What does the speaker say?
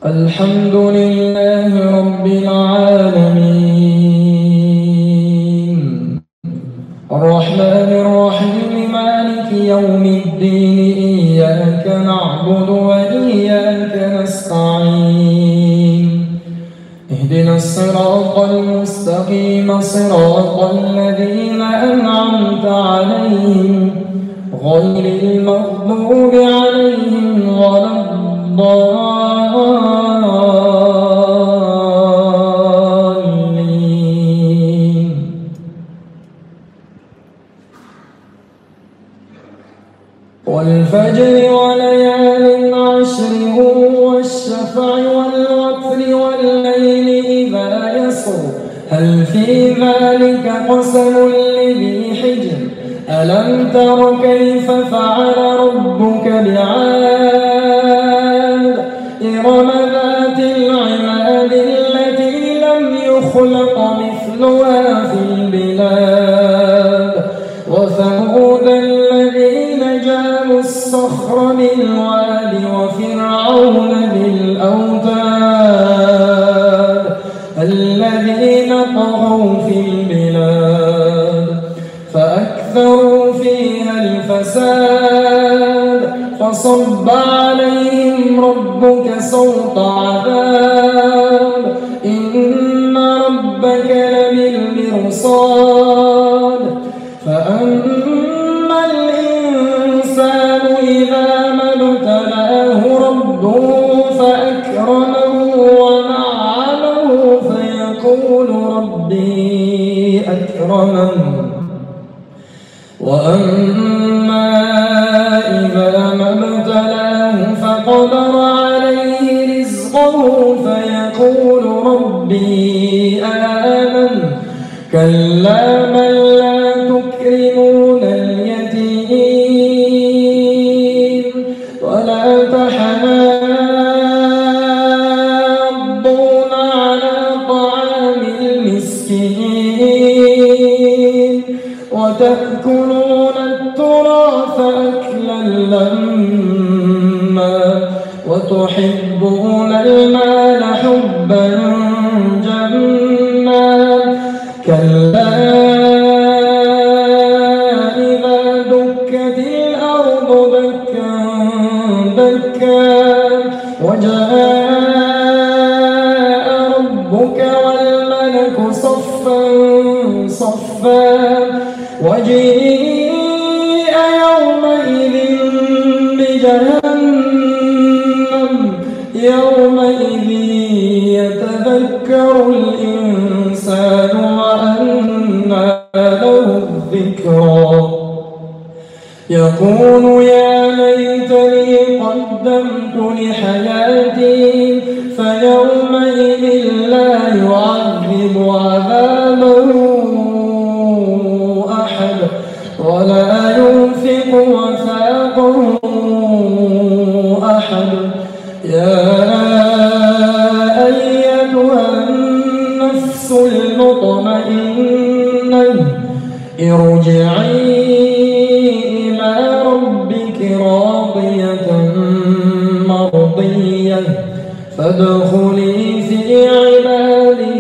الحمد لله رب العالمين الرحمن الرحيم مالك يوم الدين إياك نعبد وإياك نستعين اهدنا الصراط المستقيم صراط الذين أنعمت عليهم غير المغضوب عليهم ولا الضالين. والفجر وليال عشر والشفع والوتر والليل إذا يسر هل في ذلك قسم لذي حجر ألم تر كيف فعل ربك بعاد إرم ذات العماد التي لم يخلق مثلها في البلاد وثمود الذين جابوا الصخر بالواد وفرعون بالأوتاد الذين طغوا في البلاد فأكثروا فيها الفساد فصب عليهم ربك سوط عذاب إن ربك لبالمرصاد فأما الإنسان إذا ما ابتلاه ربه فأكرمه ونعمه فيقول ربي أكرمن وأما إذا ما ابتلاه فقدر عليه رزقه فيقول ربي أهانن كلا بل لا تكرمون اليتيم ولا تحاضون على طعام المسكين وتأكلون التراث أكلا لما وتحبون المال حبا جما كلا إذا دكت الأرض دكا دكا وجاء ربك والملك صفا صفا وجيء يومئذ بجهنم يومئذ يتذكر الإنسان وأنى له الذكرى يقول يا ليتني قدمت لحياتي فيومئذ لا يعذب عذابه أحد ولا يوثق وثاقه أحد يا أيتها النفس المطمئنة ارجعي إلى ربك راضية مرضية فادخلي في عبادي